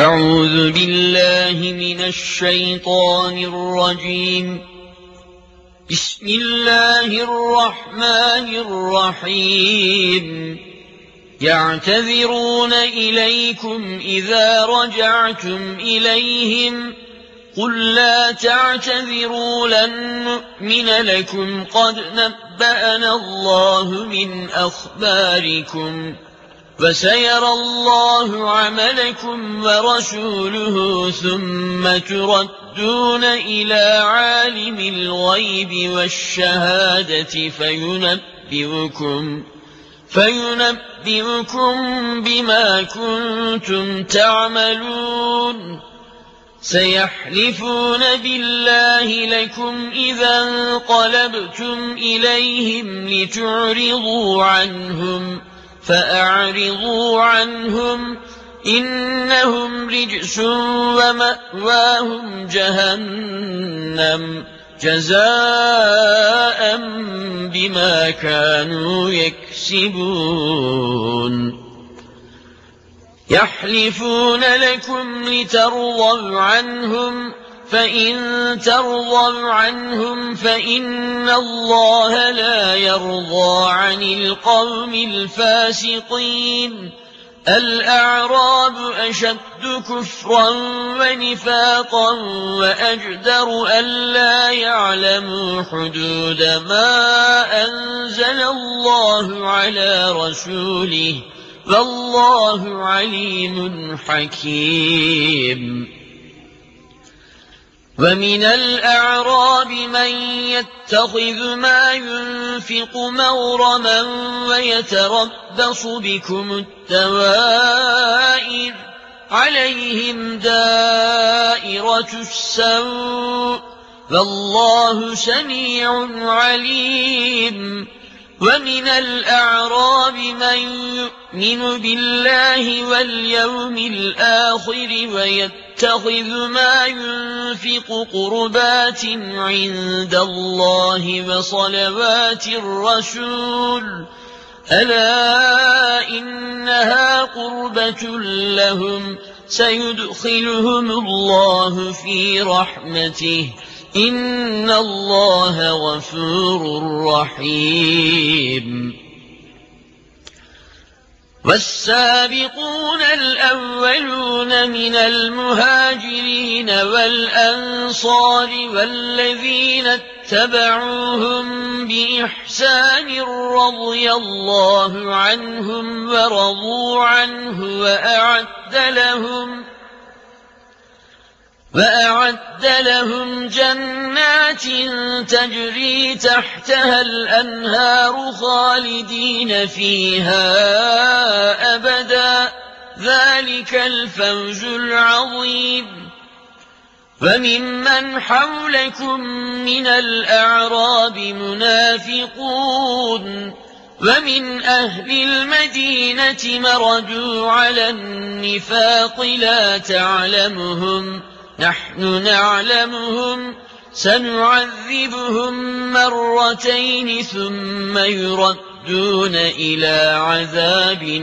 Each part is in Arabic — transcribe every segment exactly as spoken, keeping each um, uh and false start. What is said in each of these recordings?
أعوذ بالله من الشيطان الرجيم. بسم الله الرحمن الرحيم. يعتذرون إليكم إذا رجعتم إليهم قل لا تعتذروا لن نؤمن لكم قد نبأنا الله من أخباركم فسيرى الله عملكم ورسوله ثم تردون إلى عالم الغيب والشهادة فينبئكم فينبئكم بما كنتم تعملون. سيحلفون بالله لكم إذا انقلبتم إليهم لتعرضوا عنهم فأعرضوا عنهم إنهم رجس ومأواهم جهنم جزاء بما كانوا يكسبون. يحلفون لكم لترضوا عنهم فإن ترضوا عنهم فإن الله لا يرضى عن القوم الفاسقين. الأعراب أشد كفرا ونفاقا وأجدر ألا يعلموا حدود ما أنزل الله على رسوله والله عليم حكيم. ومن الأعراب من يتخذ ما ينفق مغرما ويتربص بكم الدوائر عليهم دائرة السوء والله سميع عليم. ومن الأعراب من يؤمن بالله واليوم الآخر ويتخذ ما ينفق قربات عند الله وصلوات الرسول ألا إنها قربة لهم سيدخلهم الله في رحمته إن الله غفور رحيم. والسابقون الأولون من المهاجرين والأنصار والذين اتبعوهم بإحسان رضي الله عنهم ورضوا عنه وأعد لهم وأعد لهم جنات تجري تحتها الأنهار خالدين فيها أبدا ذلك الفوز العظيم. وممن حولكم من الأعراب منافقون ومن أهل المدينة مردوا على النفاق لا تعلمهم نحن نعلمهم سنعذبهم مرتين ثم يردون إلى عذاب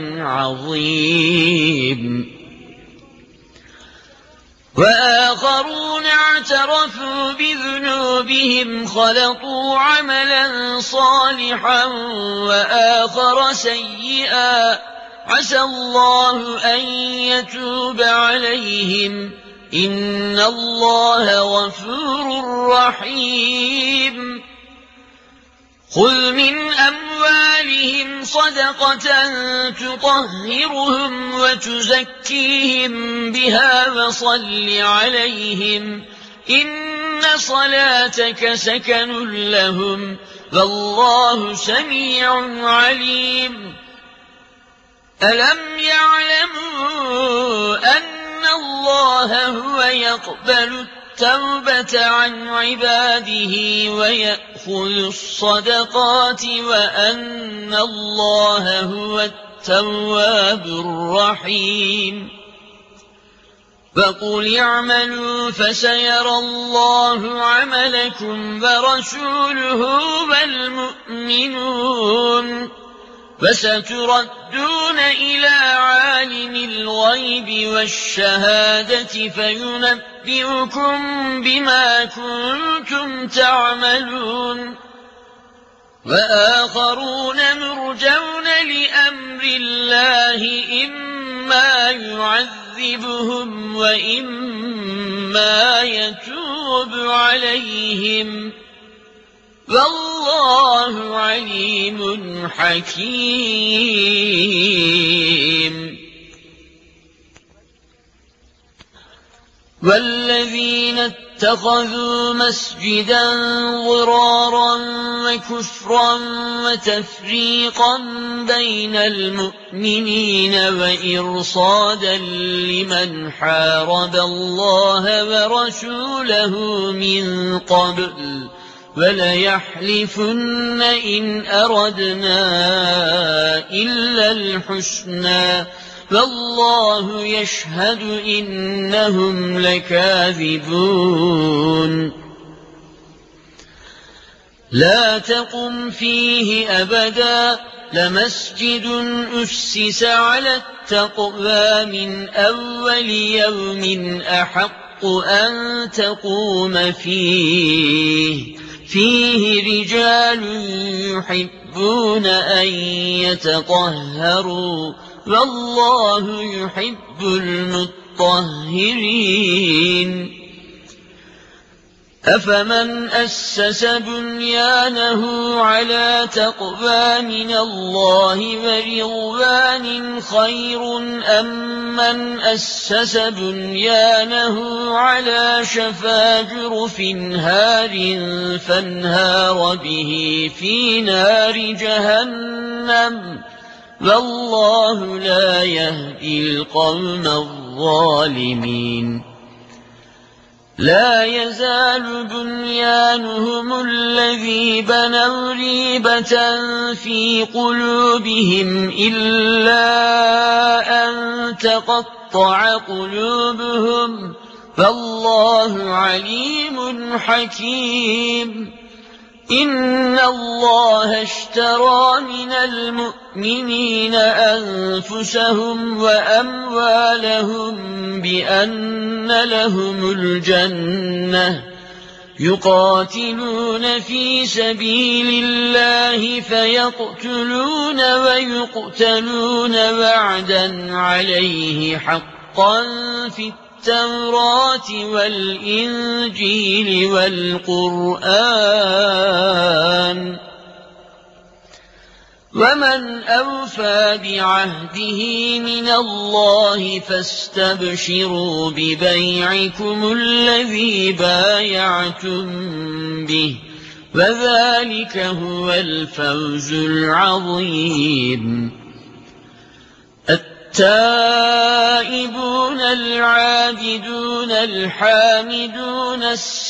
عظيم. وآخرون اعترفوا بذنوبهم خلطوا عملا صالحا وآخر سيئا عسى الله أن يتوب عليهم إن الله غفور رحيم. خذ من أموالهم صدقة تطهرهم وتزكيهم بها وصل عليهم إن صلاتك سكن لهم والله سميع عليم. ألم يعلموا أن الله هو يقبل التوبة عن عباده ويأخذ الصدقات وأن الله هو التواب الرحيم. فقل اعملوا فسيرى الله عملكم ورسوله والمؤمنون فستردون إلى عالم الغيب والشهادة فينبئكم بما كنتم تعملون وآخرون مرجون لأمر الله إما يعذبهم وإما يتوب عليهم والله عليم حكيم والذين اتخذوا مسجدا ضرارا وكفرا وتفريقا بين المؤمنين وإرصادا لمن حارب الله ورسوله من قبل وليحلفن إن أردنا إلا الحسنى والله يشهد إنهم لكاذبون لا تقم فيه أبدا لمسجد أسس على التقوى من أول يوم أحق أن تقوم فيه فيه رجال يحبون أن يتطهروا والله يحب المطهرين أفمن أسس بنيانه على تقوى من الله ورضوان خير أم من أسس بنيانه على شفا جرف هار فانهار به في نار جهنم والله لا يهدي القوم الظالمين لا يزال بنيانهم الذي بنوا ريبة في قلوبهم إلا أن تقطع قلوبهم فالله عليم حكيم إن الله اشترى من المؤمنين أنفسهم وأموالهم بأن لهم الجنة يقاتلون في سبيل الله فيقتلون ويقتلون وعدا عليه حقا في التوراة والإنجيل والقرآن ومن أوفى بعهده من الله فاستبشروا ببيعكم الذي بايعتم به وذلك هو الفوز العظيم التائبون العابدون الحامدون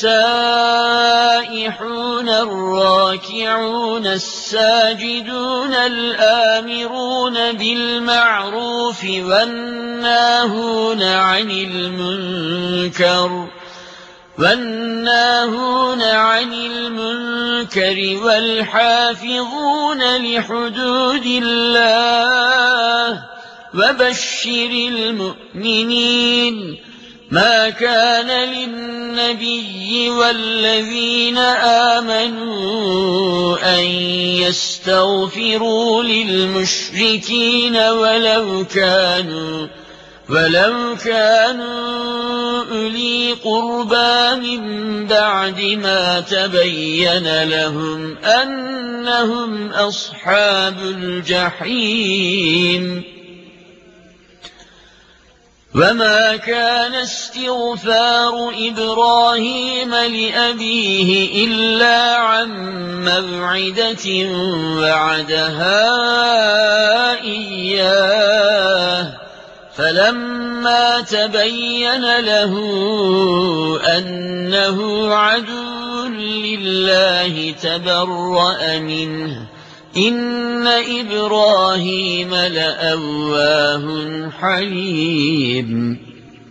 السائحون الراكعون الساجدون الآمرون بالمعروف والناهون عن المنكر والناهون عن المنكر والحافظون لحدود الله وبشر المؤمنين ما كان للنبي والذين آمنوا أن يستغفروا للمشركين ولو كانوا ولو كانوا أولي قربى من بعد ما تبين لهم أنهم أصحاب الجحيم وما كان استغفار إبراهيم لأبيه إلا عن موعدة وعدها إياه فلما تبين له أنه عدو لله تبرأ منه إن إبراهيم لأواه حليم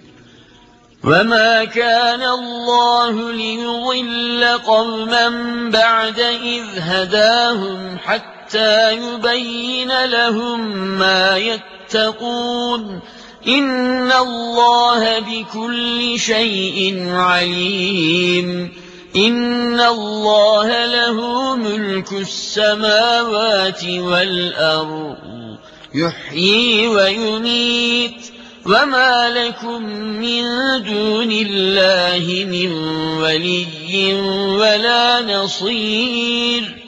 وما كان الله ليضل قوما بعد إذ هداهم حتى حتى يبين لهم ما يتقون إن الله بكل شيء عليم إن الله له ملك السماوات والأرض يحيي ويميت وما لكم من دون الله من ولي ولا نصير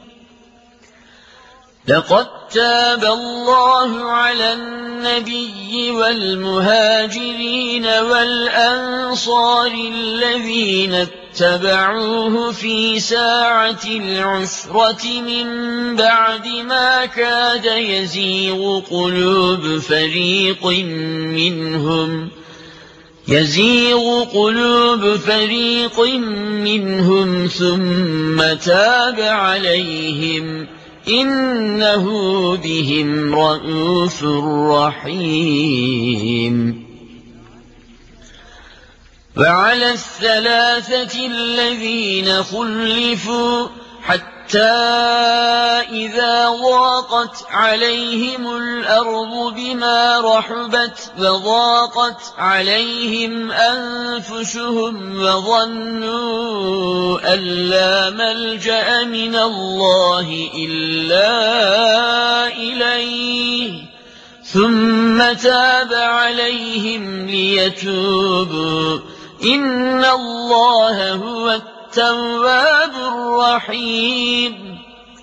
لقد تاب الله على النبي والمهاجرين والأنصار الذين اتبعوه في ساعة العسرة من بعد ما كاد يزيغ قلوب فريق منهم يزيغ قلوب فريق منهم ثم تاب عليهم إنه بهم رءوف رحيم وعلى الثلاثة الذين خلفوا حتى إذا ضاقت عليهم الأرض بما رحبت وضاقت عليهم أنفسهم وظنوا أن لا ملجأ من الله إلا إليه ثم تاب عليهم ليتوبوا إن الله هو التواب الرحيم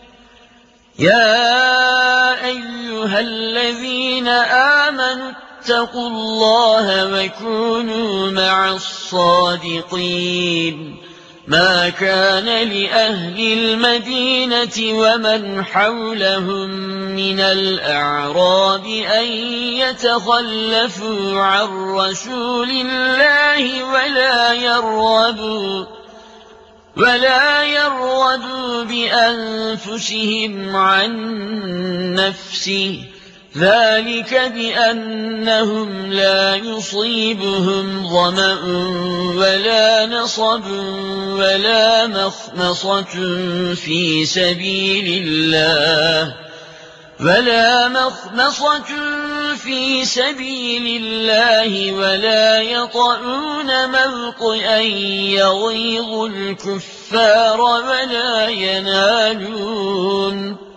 يا أيها الذين آمنوا اتقوا الله وكونوا مع الصادقين ما كان لأهل المدينة ومن حولهم من الأعراب أن يتخلفوا عن رسول الله ولا يرغبوا ولا يرغبوا بأنفسهم عن نفسه ذلك بأنهم لا يصيبهم ظمأ ولا نصب ولا مخمصة في سبيل الله ولا مخمصة في سبيل الله ولا يطعون موطئا يغيظ الكفار ولا ينالون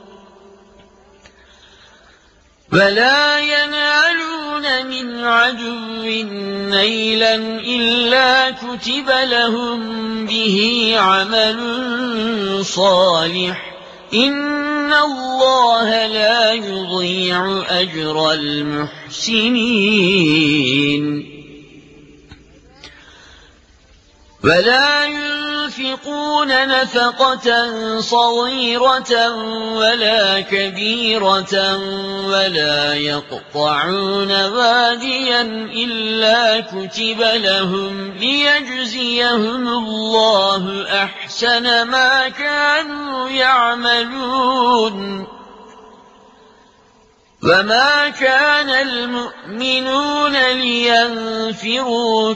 ولا ينالون من عدو نيلا إلا كتب لهم به عمل صالح إن الله لا يضيع أجر المحسنين ولا ينفقون نفقة صغيرة ولا كبيرة ولا يقطعون واديا إلا كتب لهم ليجزيهم الله أحسن ما كانوا يعملون وما كان المؤمنون لينفروا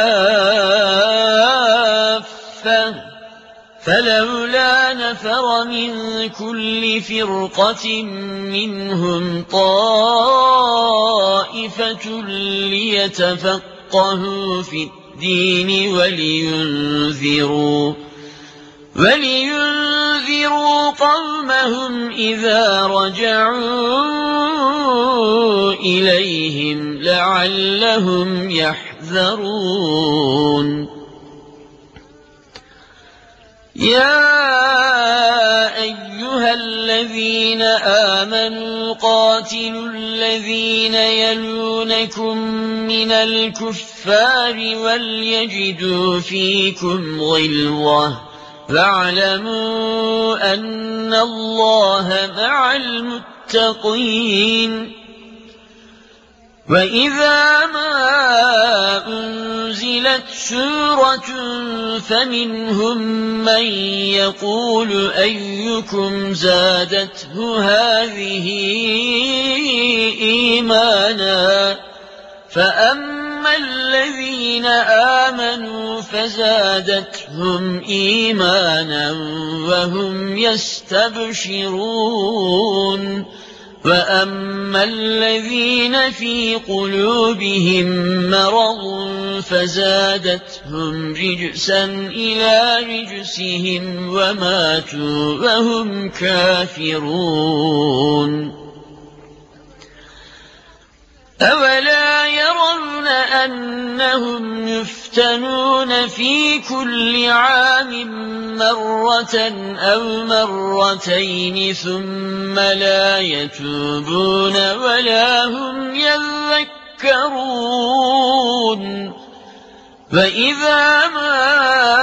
كافة فلولا نفر من كل فرقة منهم طائفة ليتفقهوا في الدين ولينذروا ولينذروا قومهم إذا رجعوا إليهم لعلهم يحذرون يا أيها الذين آمنوا قاتلوا الذين يلونكم من الكفار وليجدوا فيكم غلظة واعلموا أن الله مع المتقين وإذا ما أنزلت سورة فمنهم من يقول أيكم زادته هذه إيمانا فأما فأما الذين آمنوا فزادتهم إيمانا وهم يستبشرون وأما الذين في قلوبهم مرض فزادتهم رجسا إلى رجسهم وماتوا وهم كافرون أولا يرون أنهم يفتنون في كل عام مرة أو مرتين ثم لا يتوبون ولا هم يذكرون وإذا ما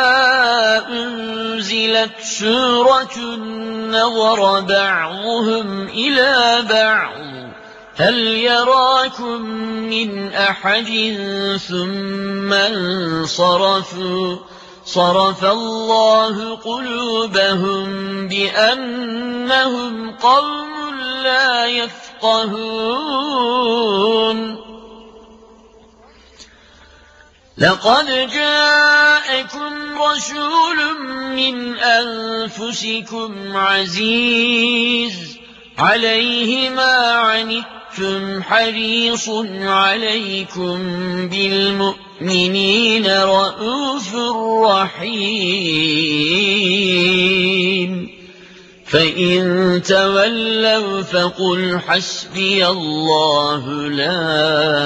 أنزلت سورة نظر بعضهم إلى بعض هل يراكم من أحد ثم انصرفوا صرف الله قلوبهم بأنهم قوم لا يفقهون لقد جاءكم رسول من أنفسكم عزيز عليه ما عنتم حريص عليكم بالمؤمنين رءوف رحيم فإن تولوا فقل حسبي الله لا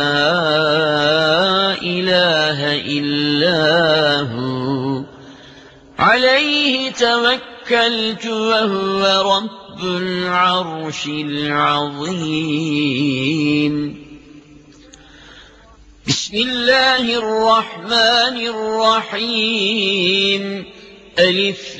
إله إلا هو عليه توكلت وهو رب العرش العظيم بسم الله الرحمن الرحيم ألف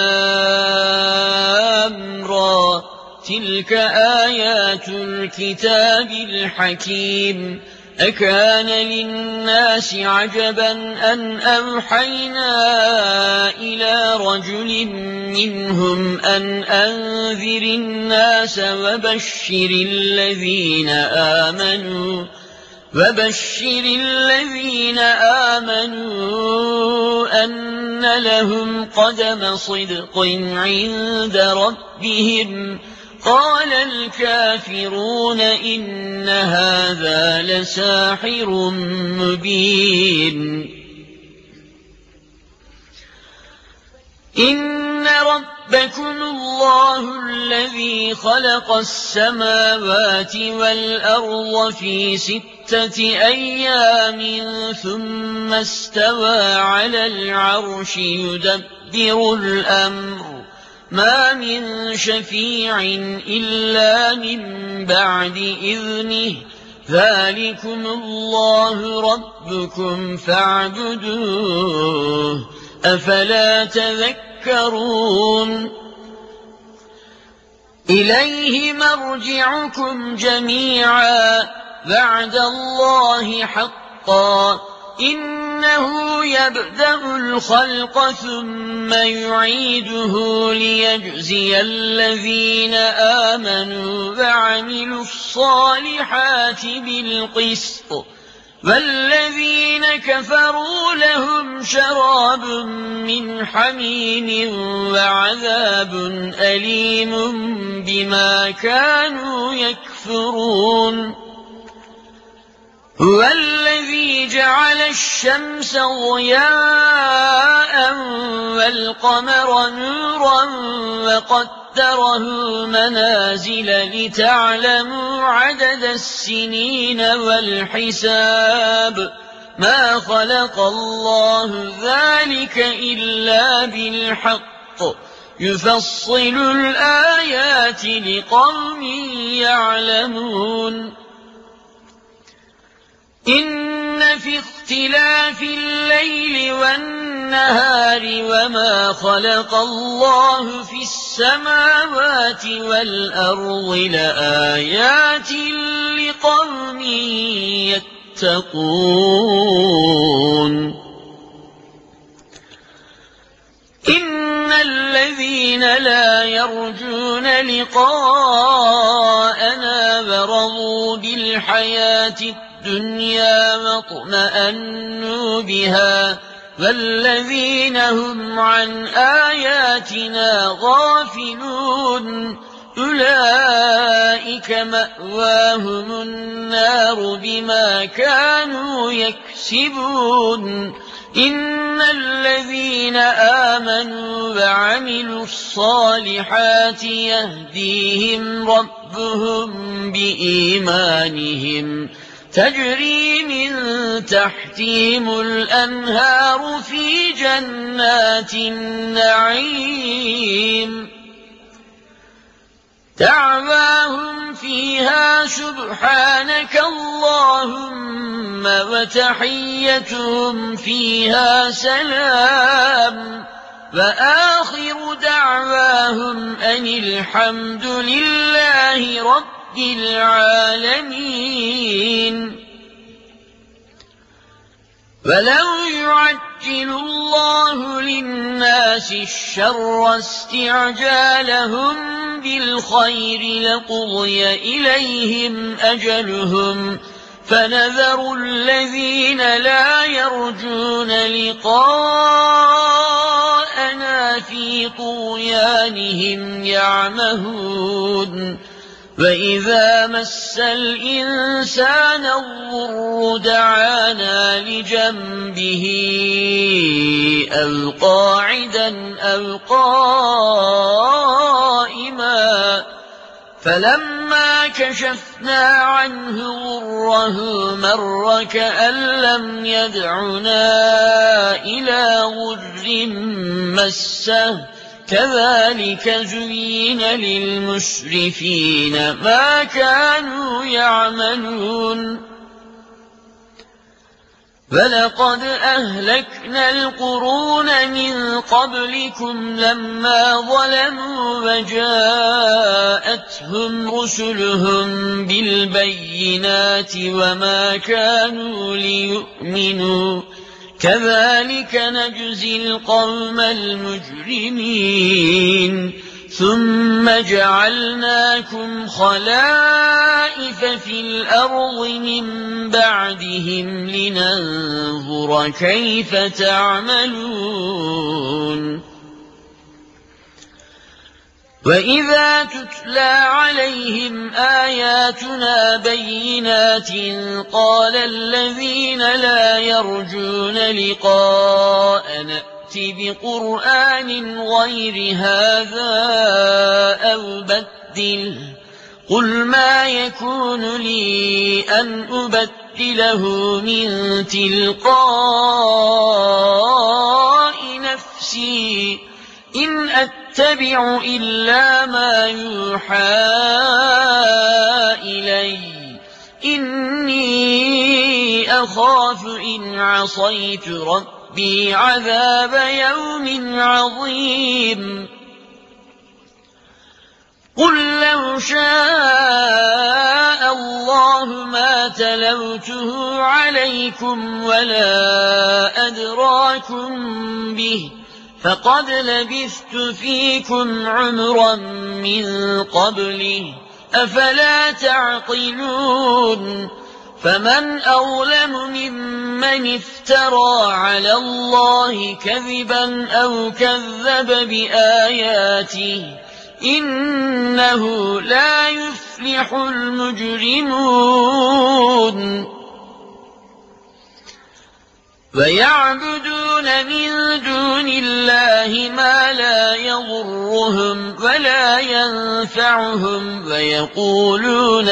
لام را تلك آيات الكتاب الحكيم أكان للناس عجبا أن أوحينا إلى رجل منهم أن أنذر الناس وبشر الذين آمنوا وبشر الذين آمنوا أن لهم قدم صدق عند ربهم قال الكافرون إن هذا لساحر مبين إن ربكم الله الذي خلق السماوات والأرض في ستة أيام ثم استوى على العرش يدبر الأمر ما من شفيع إلا من بعد إذنه ذلكم الله ربكم فاعبدوه أفلا تذكرون إليه مرجعكم جميعا وعد الله حقا إنه يبدأ الخلق ثم يعيده ليجزي الذين آمنوا وعملوا الصالحات بالقسط والذين كفروا لهم شراب من حميم وعذاب أليم بما كانوا يكفرون هو الذي جعل الشمس ضياء والقمر نورا وقدره منازل لتعلموا عدد السنين والحساب ما خلق الله ذلك إلا بالحق يفصل الآيات لقوم يعلمون إن في اختلاف الليل والنهار وما خلق الله في السماوات والأرض لآيات لقوم يتقون إن الذين لا يرجون لقاءنا ورضوا بالحياة الدنيا واطمأنوا بها والذين هم عن آياتنا غافلون أولئك مأواهم النار بما كانوا يكسبون إن الذين آمنوا وعملوا الصالحات يهديهم ربهم بإيمانهم تجري من تحتهم الأنهار في جنات النعيم دعواهم فيها سبحانك اللهم وتحيتهم فيها سلام وآخر دعواهم أن الحمد لله رب العالمين. ولو يعجل الله للناس الشر استعجالهم بالخير لقضي إليهم أجلهم فنذر الذين لا يرجون لقاءنا في طغيانهم يعمهون وإذا مس الإنسان الضر دعانا لجنبه أو قاعدا أو قائما فلما كشفنا عنه ضره مر كأن لم يدعنا إلى ضر مسه كذلك زين للمسرفين ما كانوا يعملون. ولقد أهلكنا القرون من قبلكم لما ظلموا وجاءتهم رسلهم بالبينات وما كانوا ليؤمنوا كذلك نجزي القوم المجرمين. ثم جعلناكم خلائف في الأرض من بعدهم لننظر كيف تعملون. وإذا تتلى عليهم آياتنا بينات قال الذين لا يرجون لقاءنا بقرآن غير هذا أو بدله قل ما يكون لي أن أبدله من تلقاء نفسي إن أتبع إلا ما يوحى إلي إني أخاف إن عصيت ربي بعذاب يوم عظيم. قل لو شاء الله ما تلوته عليكم ولا أدراكم به فقد لبثت فيكم عمرا من قبله أفلا تعقلون. فمن أظلم ممن افترى على الله كذبا أو كذب بآياته إنه لا يفلح المجرمون. ويعبدون من دون الله ما لا يضرهم ولا ينفعهم ويقولون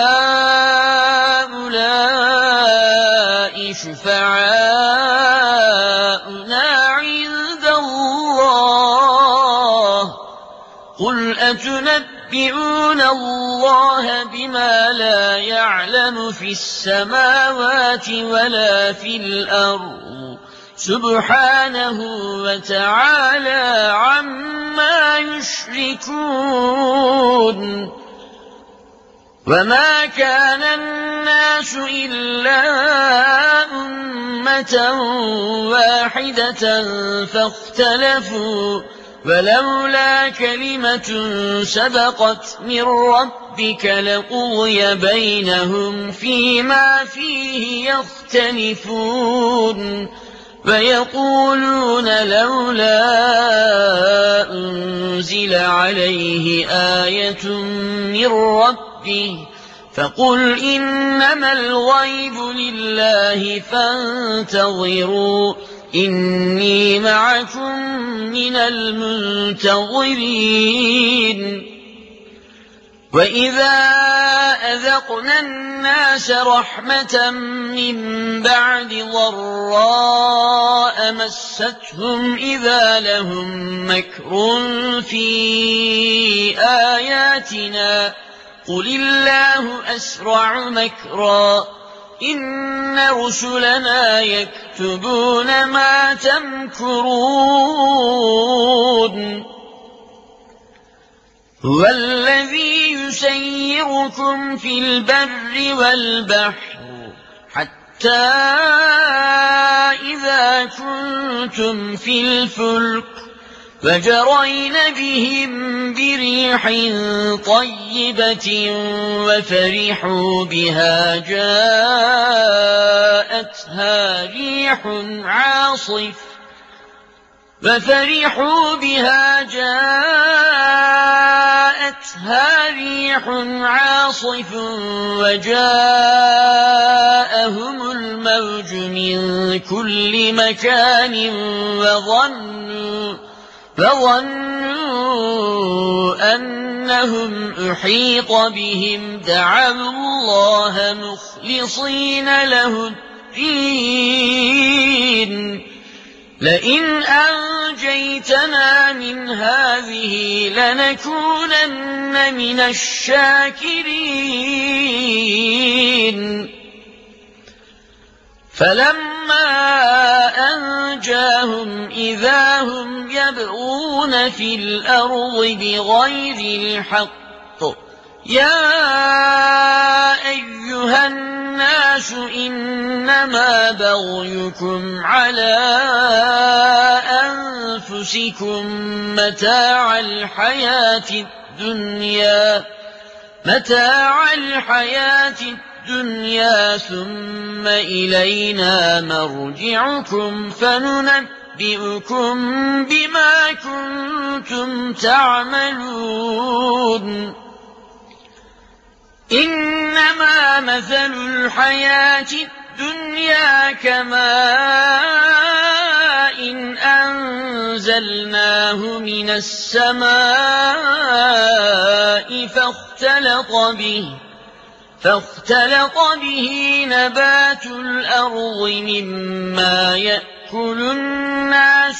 هؤلاء شفعاؤنا عند الله قل أتنبئون الله بما لا يعلم في السماوات ولا في الأرض سبحانه وتعالى عما يشركون. وما كان الناس إلا أمة واحدة فاختلفوا ولولا كلمة سبقت من ربك لقضي بينهم فيما فيه يختلفون فيقولون لولا أنزل عليه آية من ربه فقل إنما الغيب لله فانتظروا إني معكم من المنتظرين وإذا أذقنا الناس رحمة من بعد ضراء مستهم إذا لهم مكر في آياتنا قل الله أسرع مكرا إن رسلنا يكتبون ما تمكرون هو الذي يسيركم في البر والبحر حتى إذا كنتم في الفلك فجرين بهم بريح طيبة وفرحوا بها جاءتها ريح عاصف ففرحوا بها جاءتها ريح عاصف وجاءهم الموج من كل مكان وظنوا فظنوا أنهم أحيط بهم دعوا الله مخلصين له الدين لئن أنجيتنا من هذه لنكونن من الشاكرين فلما أنجاهم إذا هم يبغون في الأرض بغير الحق يا أيها الناس إنما بغيكم على أنفسكم متاع الحياة الدنيا متاع الحياة الدنيا ثم إلينا مرجعكم فننبئكم بما كنتم تعملون إنما مثل الحياة الدنيا كماء إن أنزلناه من السماء فاختلط به فاختلط به نبات الأرض مما يأكل الناس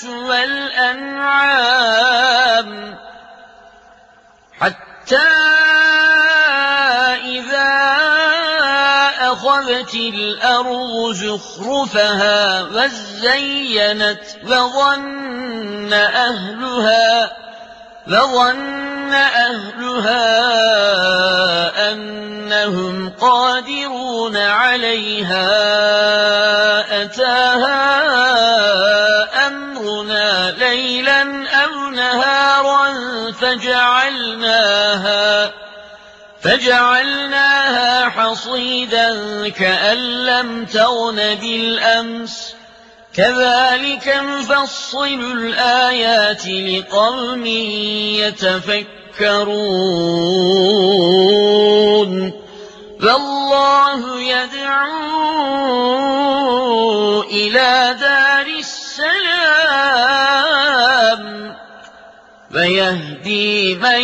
والأنعام حتى إذا أخذت الأرض زخرفها وزينت وظن أهلها وظن أهلها أنهم قادرون عليها أتاها أمرنا ليلا أو نهارا فجعلناها فجعلناها حصيدا كأن لم تغن بالأمس كذلك نفصل الآيات لقوم يتفكرون والله يدعو إلى دار السلام ويهدي من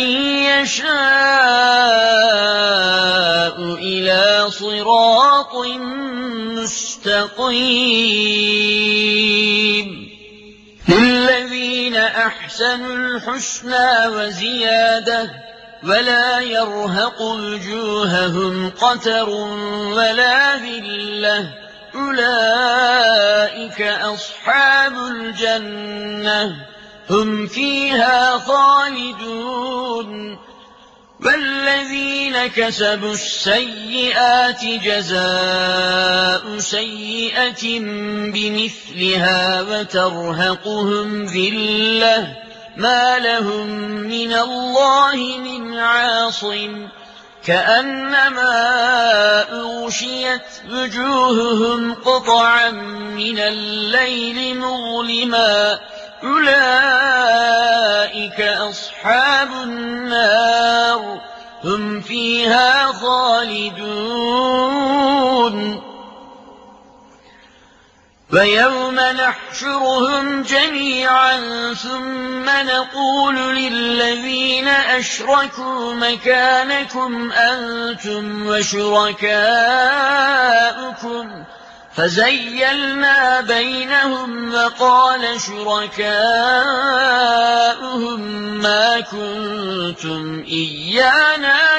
يشاء إلى صراط مستقيم للذين أحسنوا الحسنى وزيادة ولا يرهق وجوههم قتر ولا ذلة أولئك أصحاب الجنة هم فيها خالدون والذين كسبوا السيئات جزاء سيئة بمثلها وترهقهم ذلة ما لهم من الله من عاصم كأنما أغشيت وجوههم قطعا من الليل مظلما أولئك أصحاب النار هم فيها خالدون ويوم نحشرهم جميعا ثم نقول للذين أشركوا مكانكم أنتم وشركاؤكم فزيلنا بينهم وقال شركاؤهم ما كنتم إيانا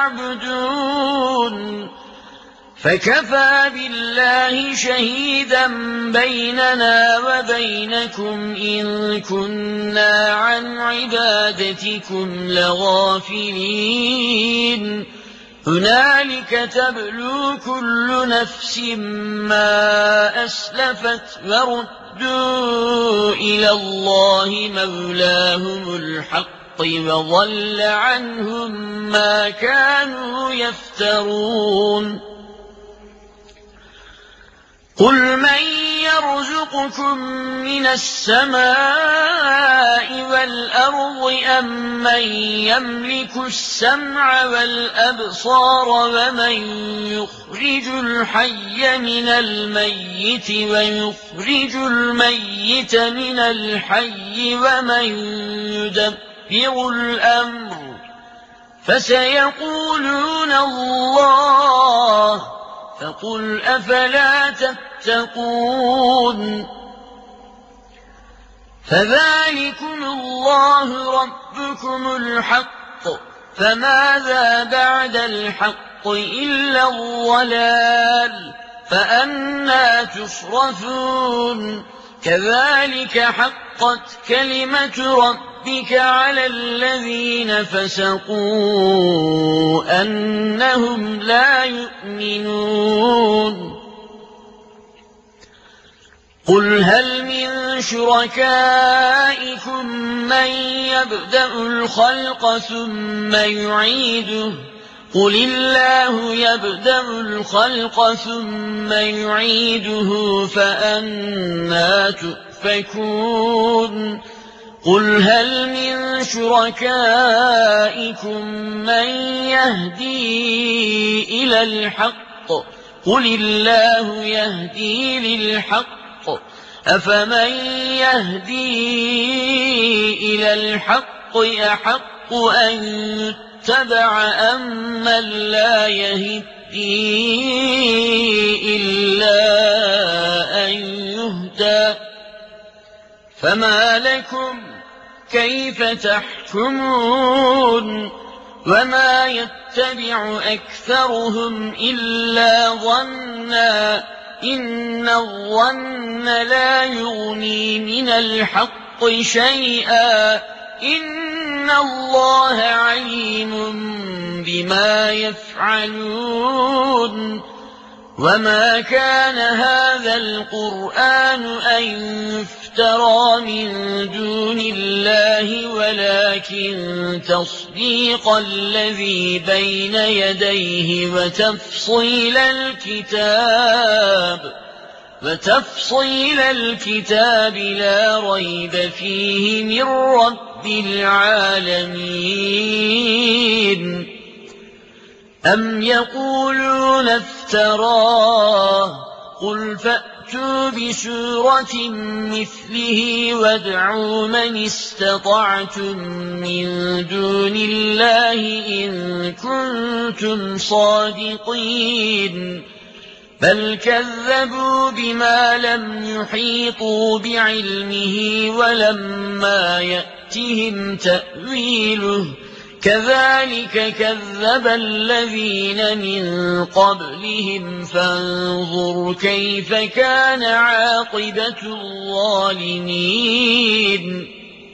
تعبدون فكفى بالله شهيدا بيننا وبينكم إن كنا عن عبادتكم لغافلين هنالك تبلو كل نفس ما أسلفت وردوا إلى الله مولاهم الحق وضل عنهم ما كانوا يفترون قل من يرزقكم من السماء والأرض أم من يملك السمع والأبصار ومن يخرج الحي من الميت ويخرج الميت من الحي ومن يدبر الأمر فسيقولون الله فقل أفلا تتقون فذلكم الله ربكم الحق فماذا بعد الحق إلا الضلال فأنى تصرفون كذلك حقت كلمة ربك على الذين فسقوا أنهم لا يؤمنون قل هل من شركائكم من يبدأ الخلق ثم يعيده قل الله يبدأ الخلق ثم يعيده فأنى تؤفكون قل هل من شركائكم من يهدي إلى الحق قل الله يهدي للحق أفمن يهدي إلى الحق أحق أن يتبع أم من لا يهدي إلا أن يهدى فما لكم كيف تحكمون وما يتبع أكثرهم إلا ظنا إن الظن لا يغني من الحق شيئا إن الله عليم بما يفعلون وما كان هذا القرآن أن يفترى من دون الله ولكن تصديق الذي بين يديه وتفصيل الكتاب وتفصيل الكتاب لا ريب فيه من رب العالمين أم يقولون افتراه قل فأتوا بسورة مثله وادعوا من استطعتم من دون الله إن كنتم صادقين بل كذبوا بما لم يحيطوا بعلمه ولما يأتهم تأويله كذلك كذب الذين من قبلهم فانظر كيف كان عاقبة الظالمين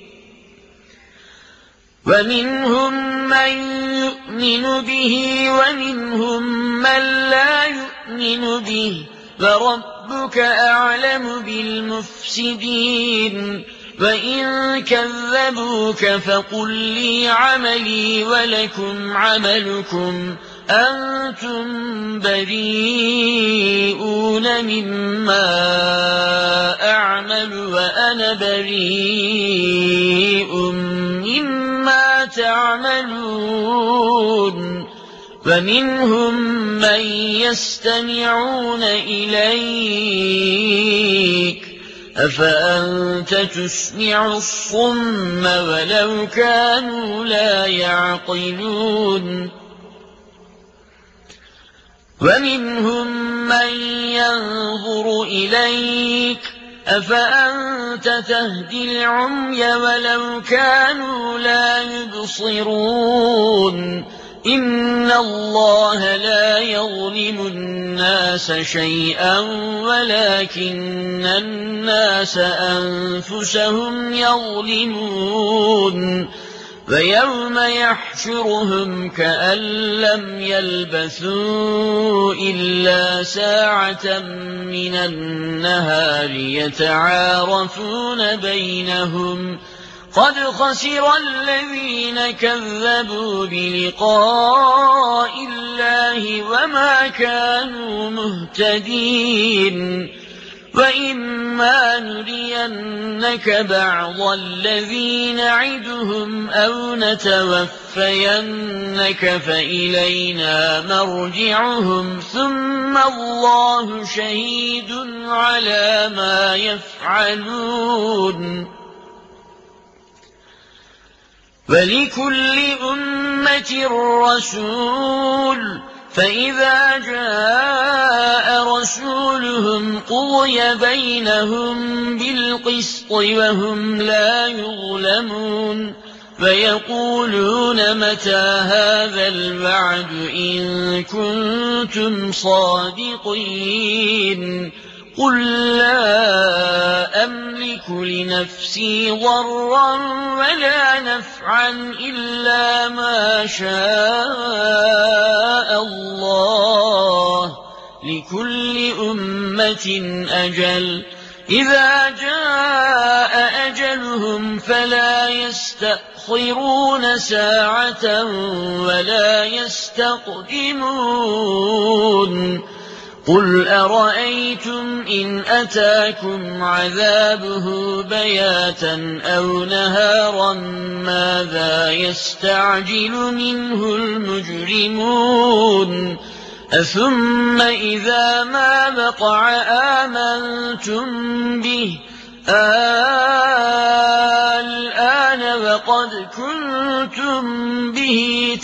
ومنهم من يؤمن به ومنهم من لا يؤمن به وربك أعلم بالمفسدين وإن كذبوك فقل لي عملي ولكم عملكم أنتم بريئون مما أعمل وأنا بريء مما تعملون ومنهم من يستمعون إليك أفأنت تسمع الصم ولو كانوا لا يعقلون ومنهم من ينظر إليك أفأنت تهدي العمي ولو كانوا لا يبصرون إن الله لا يظلم الناس شيئا ولكن الناس أنفسهم يظلمون ويوم يحشرهم كأن لم يلبثوا إلا ساعة من النهار يتعارفون بينهم قد خسر الذين كذبوا بلقاء الله وما كانوا مهتدين وإما نرينك بعض الذي نعدهم أو نتوفينك فإلينا مرجعهم ثم الله شهيد على ما يفعلون ولكل أمة رسول فإذا جاء رسولهم قضي بينهم بالقسط وهم لا يظلمون فيقولون متى هذا الوعد إن كنتم صادقين قل لا أملك لنفسي ضرا ولا نفعا إلا ما شاء الله لكل أمة أجل إذا جاء أجلهم فلا يستأخرون ساعة ولا يستقدمون قل أرأيتم إن أتاكم عذابه بياتا أو نهارا ماذا يستعجل منه المجرمون أثم إذا ما بقع آمنتم به الآن وقد كنتم به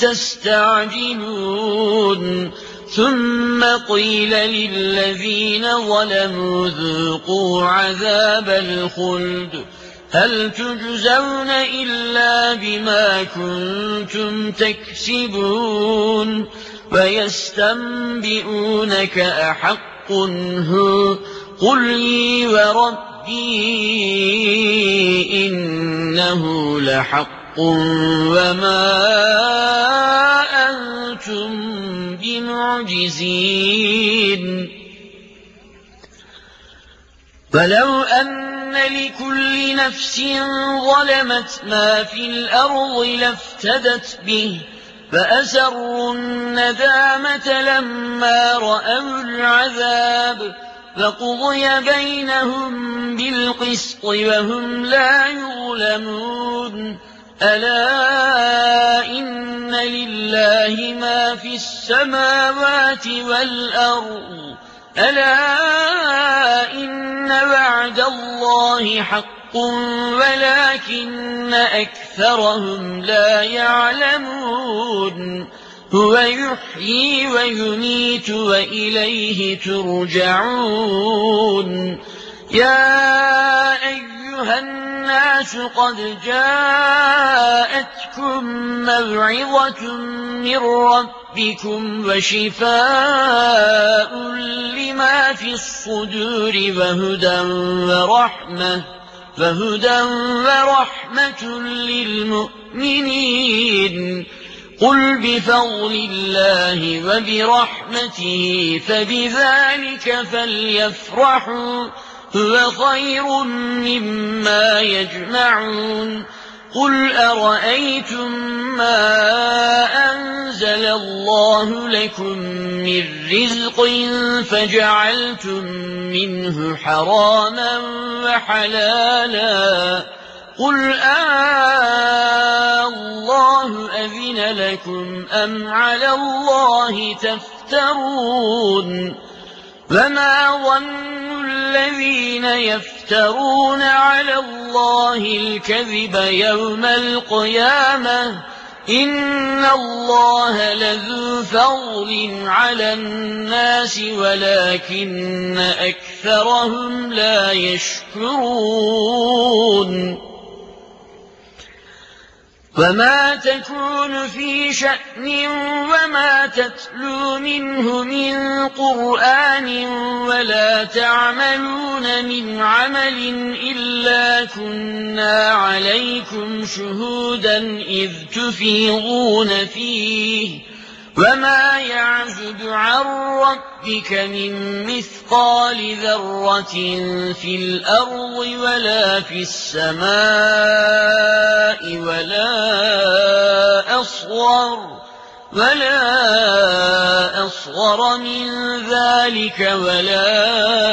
تستعجلون ثم قيل للذين ظلموا ذوقوا عذاب الخلد هل تجزون إلا بما كنتم تكسبون ويستنبئونك أحق هو قل لي وربي إنه لحق وما أنتم بمعجزين ولو أن لكل نفس ظلمت ما في الأرض لافتدت به فأسروا الندامة لما رأوا العذاب فقضي بينهم بالقسط وهم لا يظلمون ألا إن لله ما في السماوات والأرض ألا إن وعد الله حق ولكن أكثرهم لا يعلمون هو يحيي ويميت وإليه ترجعون يا أيها الناس قد جاءتكم موعظة من ربكم وشفاء لما في الصدور وهدى ورحمة وهدى ورحمة للمؤمنين قل بفضل الله وبرحمته فبذلك فليفرحوا هو خير مما يجمعون قل أرأيتم ما أنزل الله لكم من رزق فجعلتم منه حراما وحلالا قل الله أذن لكم أم على الله تفترون وما ظن الذين يفترون على الله الكذب يوم القيامة إن الله لذو فضل على الناس ولكن أكثرهم لا يشكرون وما تكون في شأن وما تتلو منه من قرآن ولا تعملون من عمل إلا كنا عليكم شهودا إذ تفيضون فيه وما يعزب عن ربك من مثقال ذرة في الأرض ولا في السماء ولا أصغر ولا أصغر من ذلك ولا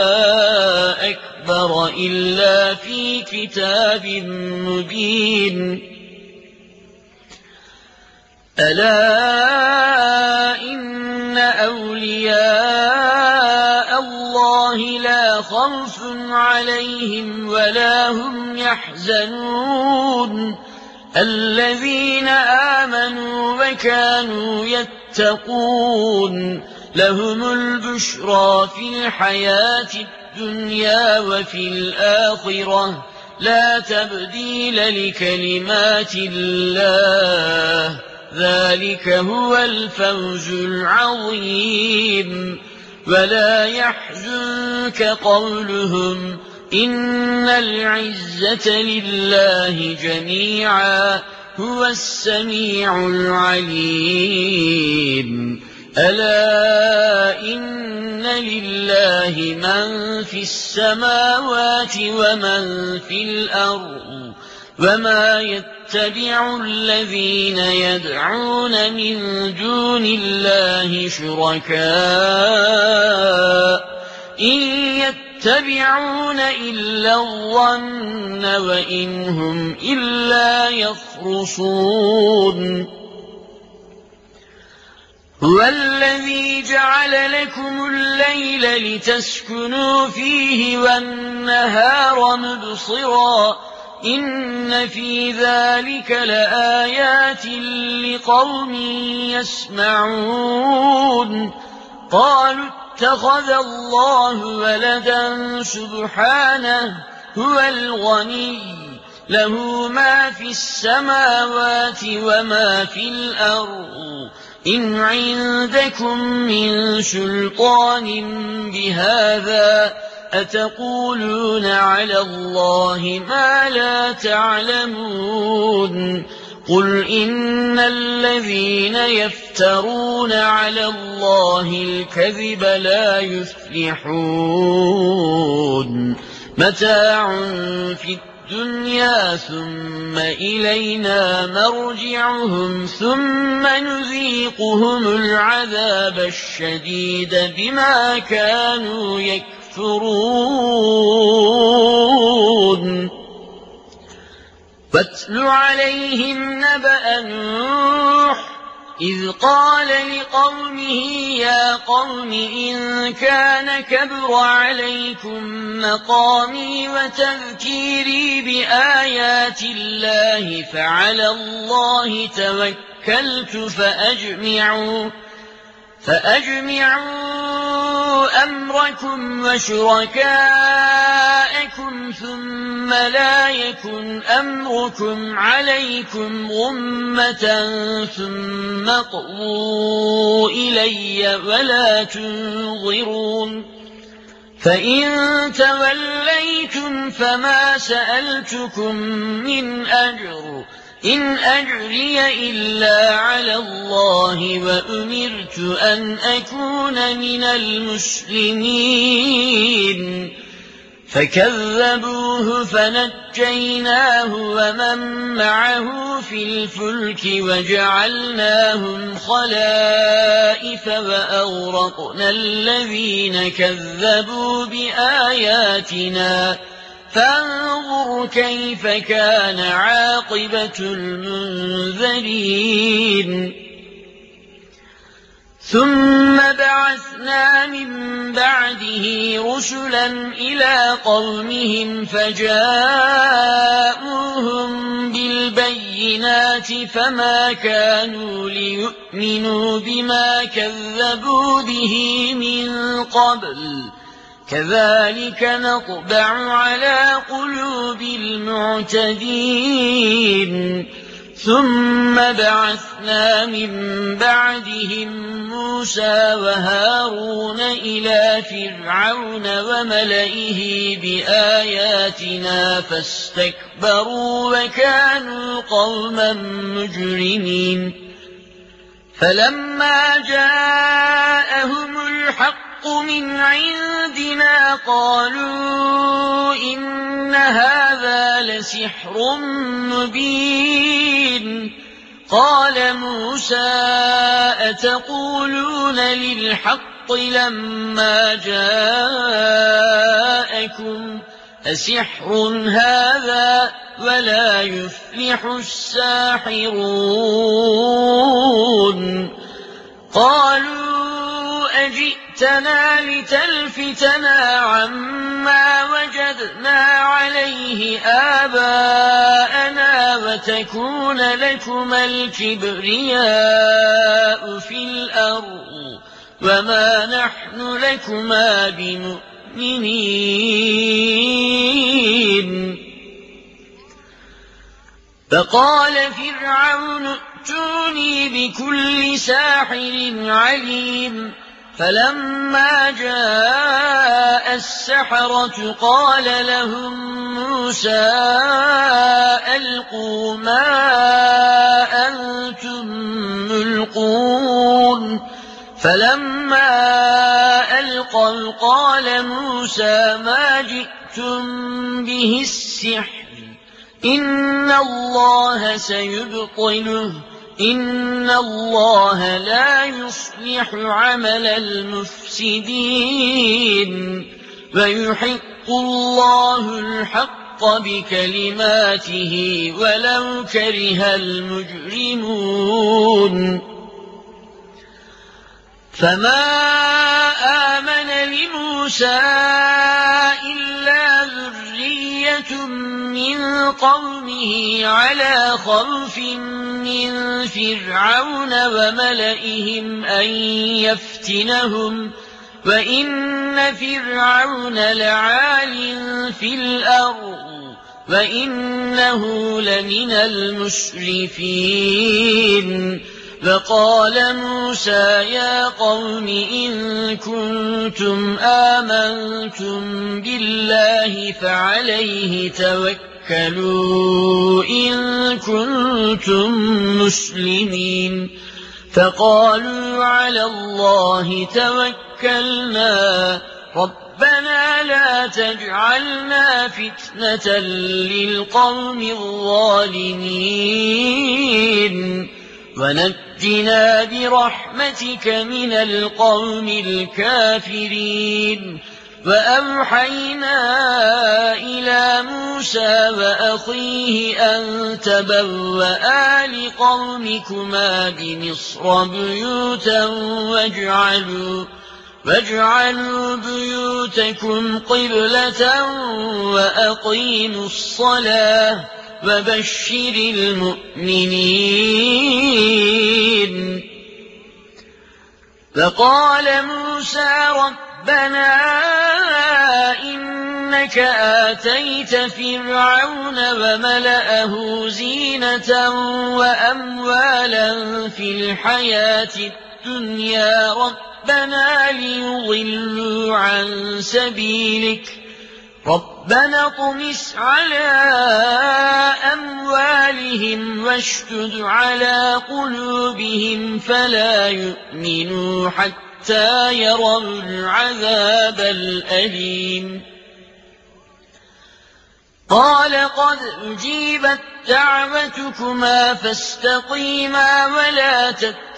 أكبر إلا في كتاب مبين ألا إن أولياء الله لا خوف عليهم ولا هم يحزنون الذين آمنوا وكانوا يتقون لهم البشرى في الحياة الدنيا وفي الآخرة لا تبديل لكلمات الله ذلك هو الفوز العظيم ولا يحزنك قولهم إن العزة لله جميعا هو السميع العليم ألا إن لله من في السماوات ومن في الأرض وما يتبع الذين يدعون من دون الله شركاء إن يتبعون إلا الظن وإن هم إلا يخرصون هو الذي جعل لكم الليل لتسكنوا فيه والنهار مبصرا إن في ذلك لآيات لقوم يسمعون قالوا اتخذ الله ولدا سبحانه هو الغني له ما في السماوات وما في الأرض إن عندكم من سلطان بهذا أتقولون على الله ما لا تعلمون قل إن الذين يفترون على الله الكذب لا يفلحون متاع في الدنيا ثم إلينا مرجعهم ثم نذيقهم العذاب الشديد بما كانوا يكفرون واتل عليهم نبأ نوح إذ قال لقومه يا قوم إن كان كبر عليكم مقامي وتذكيري بآيات الله فعلى الله توكلت فأجمعوا فأجمعوا أمركم وشركاءكم ثم لا يكن أمركم عليكم غمة ثم اقضوا إلي ولا تنظرون فإن توليتم فما سألتكم من أجر إن أجري إلا على الله وأمرت أن أكون من المسلمين فكذبوه فنجيناه ومن معه في الفلك وجعلناهم خلائف وأغرقنا الذين كذبوا بآياتنا فانظر كيف كان عاقبة المنذرين ثم بعثنا من بعده رسلا إلى قومهم فجاءوهم بالبينات فما كانوا ليؤمنوا بما كذبوا به من قبل كذلك نطبع على قلوب المعتدين ثم بعثنا من بعدهم موسى وهارون إلى فرعون وملئه بآياتنا فاستكبروا وكانوا قوما مجرمين فلما جاءهم الحق من عندنا قالوا إن هذا لسحر مبين قال موسى أتقولون للحق لما جاءكم أسحر هذا ولا يفلح الساحرون قالوا أجئتنا لتلفتنا عما وجدنا عليه آباءنا وتكون لكما الكبرياء في الأرض وما نحن لكما بمؤمنين فقال فرعون ائتوني بكل ساحر عليم فلما جاء السحرة قال لهم موسى ألقوا ما أنتم ملقون فلما ألقوا قال موسى ما جئتم به السحر إن الله سيبطله إن الله لا يصلح عمل المفسدين ويحق الله الحق بكلماته ولو كره المجرمون فما آمن لموسى إلا ذرية من قومه على خوف من فرعون وملئهم أن يفتنهم وإن فرعون لعال في الأرض وإنه لمن المسرفين فقال موسى يا قوم إن كنتم آمنتم بالله فعليه توكلوا إن كنتم مسلمين فقالوا على الله توكلنا ربنا لا تجعلنا فتنة للقوم الظالمين ونجنا برحمتك من القوم الكافرين وأوحينا إلى موسى وأخيه أن تبوأ لقومكما بمصر بيوتا واجعلوا واجعلوا بيوتكم قبلة وأقيموا الصلاة وبشر المؤمنين فقال موسى ربنا إنك آتيت فرعون وملأه زينة وأموالا في الحياة الدنيا ربنا ليضلوا عن سبيلك ربنا اطمس على أموالهم واشدد على قلوبهم فلا يؤمنوا حتى يروا العذاب الأليم قال قد أجيبت دعوتكما فاستقيما ولا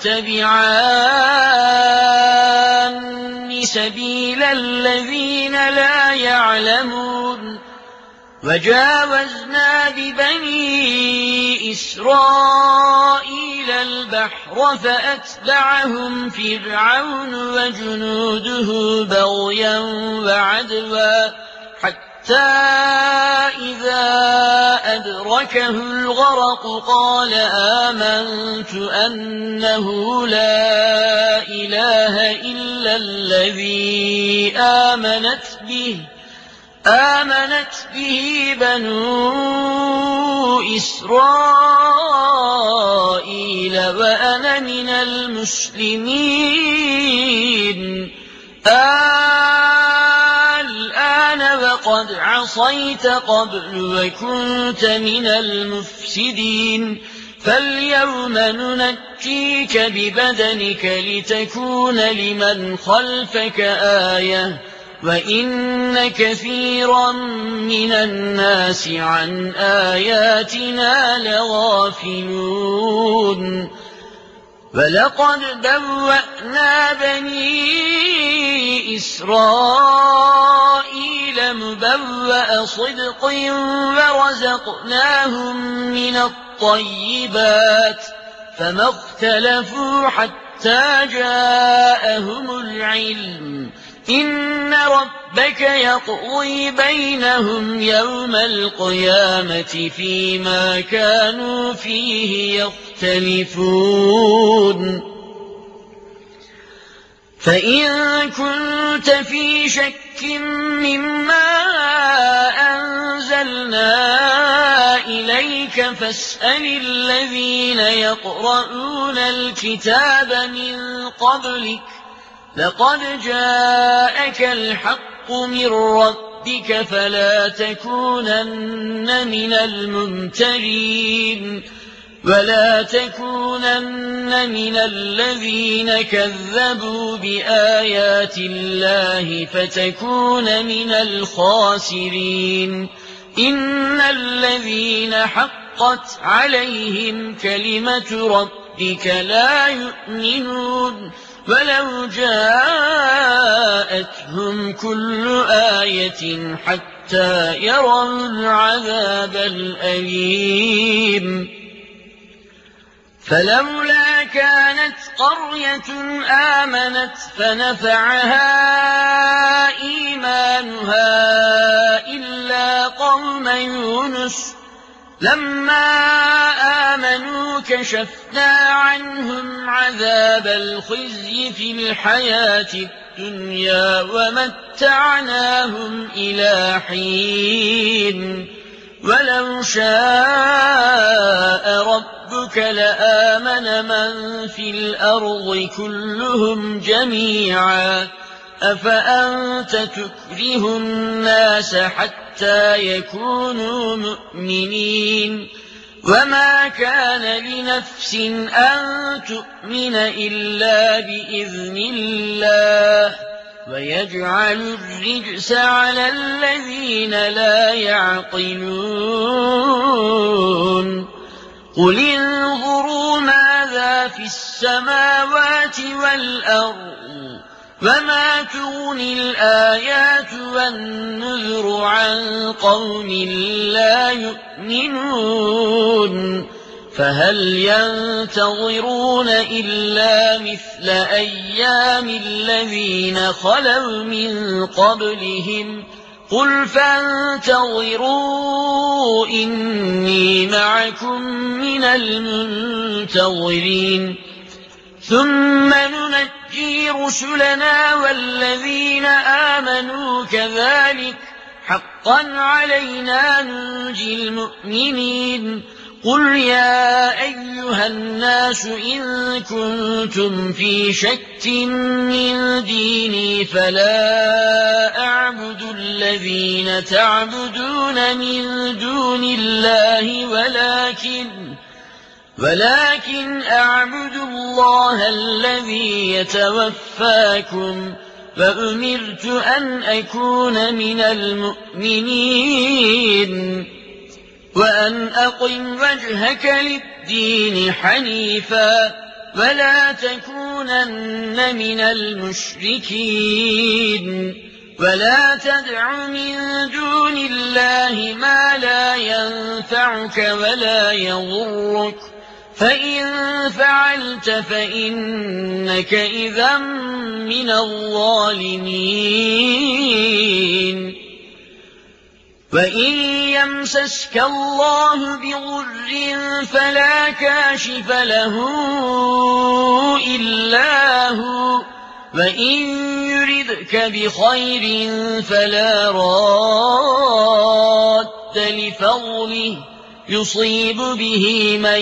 تتبعان سبيل الذين لا يعلمون وجاوزنا ببني إسرائيل البحر فأتبعهم فرعون وجنوده بغيا وعدوا حتى إذا أدركه الغرق قال آمنت أنه لا إله إلا الذي آمنت به آمنت به بنو إسرائيل وأنا من المسلمين الآن وقد عصيت قبل وكنت من المفسدين فاليوم ننجيك ببدنك لتكون لمن خلفك آية وإن كثيرا من الناس عن آياتنا لغافلون ولقد بوأنا بني إسرائيل مبوأ صدق ورزقناهم من الطيبات فما اختلفوا حتى جاءهم العلم إن ربك يقضي بينهم يوم القيامة فيما كانوا فيه يختلفون فإن كنت في شك مما أنزلنا إليك فاسأل الذين يقرؤون الكتاب من قبلك لقد جاءك الحق من ربك فلا تكونن من الممترين ولا تكونن من الذين كذبوا بآيات الله فتكون من الخاسرين إن الذين حقت عليهم كلمة ربك لا يؤمنون ولو جاءتهم كل آية حتى يروا العذاب الأليم فلولا كانت قرية آمنت فنفعها إيمانها إلا قوم يونس لما آمنوا كشفنا عنهم عذاب الخزي في الحياة الدنيا ومتعناهم إلى حين ولو شاء ربك لآمن من في الأرض كلهم جميعا أفأنت تكره الناس حتى يكونوا مؤمنين وما كان لنفس أن تؤمن إلا بإذن الله ويجعل الرجس على الذين لا يعقلون قل انظروا ماذا في السماوات والأرض وما تغني الآيات والنذر عن قوم لا يؤمنون فهل ينتظرون إلا مثل أيام الذين خلوا من قبلهم قل فانتظروا إني معكم من المنتظرين ثم ننجي رسلنا والذين آمنوا كذلك حقا علينا ننجي المؤمنين قل يا أيها الناس إن كنتم في شك من ديني فلا أعبد الذين تعبدون من دون الله ولكن ولكن أعبد الله الذي يتوفاكم وأمرت أن أكون من المؤمنين وأن أقم وجهك للدين حنيفا ولا تكونن من المشركين ولا تدع من دون الله ما لا ينفعك ولا يضرك فإن فعلت فإنك إذا من الظالمين وإن يمسسك الله بضر فلا كاشف له إلا هو وإن يردك بخير فلا راد لفضله يصيب به من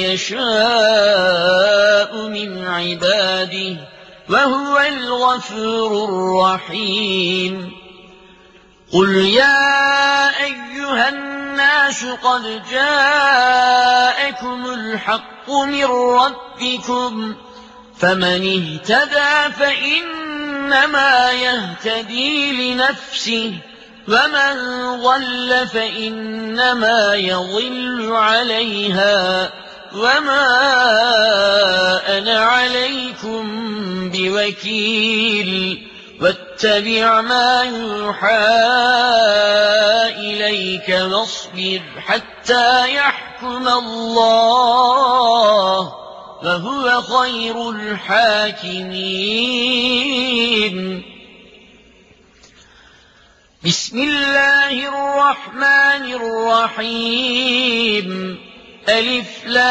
يشاء من عباده وهو الغفور الرحيم قل يا أيها الناس قد جاءكم الحق من ربكم فمن اهتدى فإنما يهتدي لنفسه ومن ضل فإنما يضل عليها وما أنا عليكم بوكيل واتبع ما يوحى إليك واصبر حتى يحكم الله وهو خير الحاكمين بسم الله الرحمن الرحيم ألف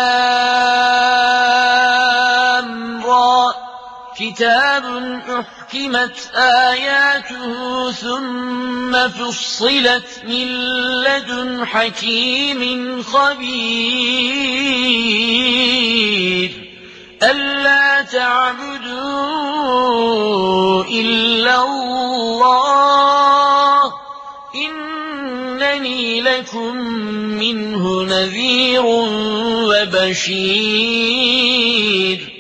لام را كتاب أحكمت آياته ثم فصلت من لدن حكيم خبير ألا تعبدوا إلا الله إنني لكم منه نذير وبشير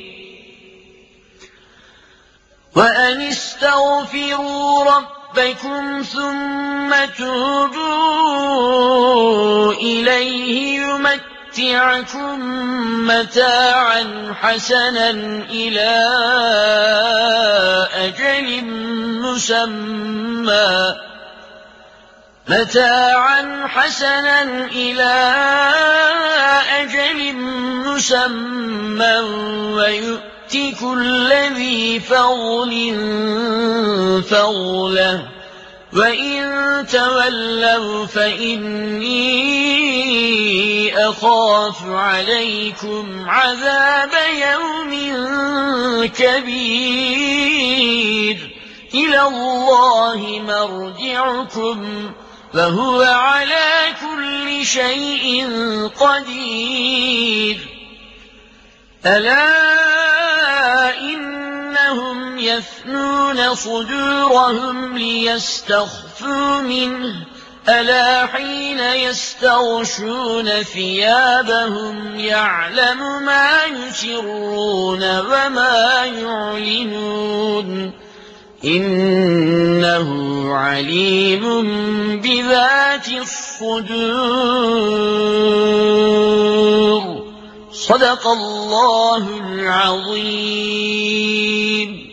وأن استغفروا ربكم ثم توبوا إليه يمتعكم متاعا حسنا إلى أجل مسمى متاعا حسنا إلى أجل مسمى ويؤتي كل ذي فضل فضله وإن تولوا فإني أخاف عليكم عذاب يوم كبير إلى الله مرجعكم وهو على كل شيء قدير ألا إنهم يثنون صدورهم ليستخفوا منه ألا حين يستغشون ثيابهم يعلم ما يسرون وما يعلنون إنه عليم بذات الصدور صدق الله العظيم.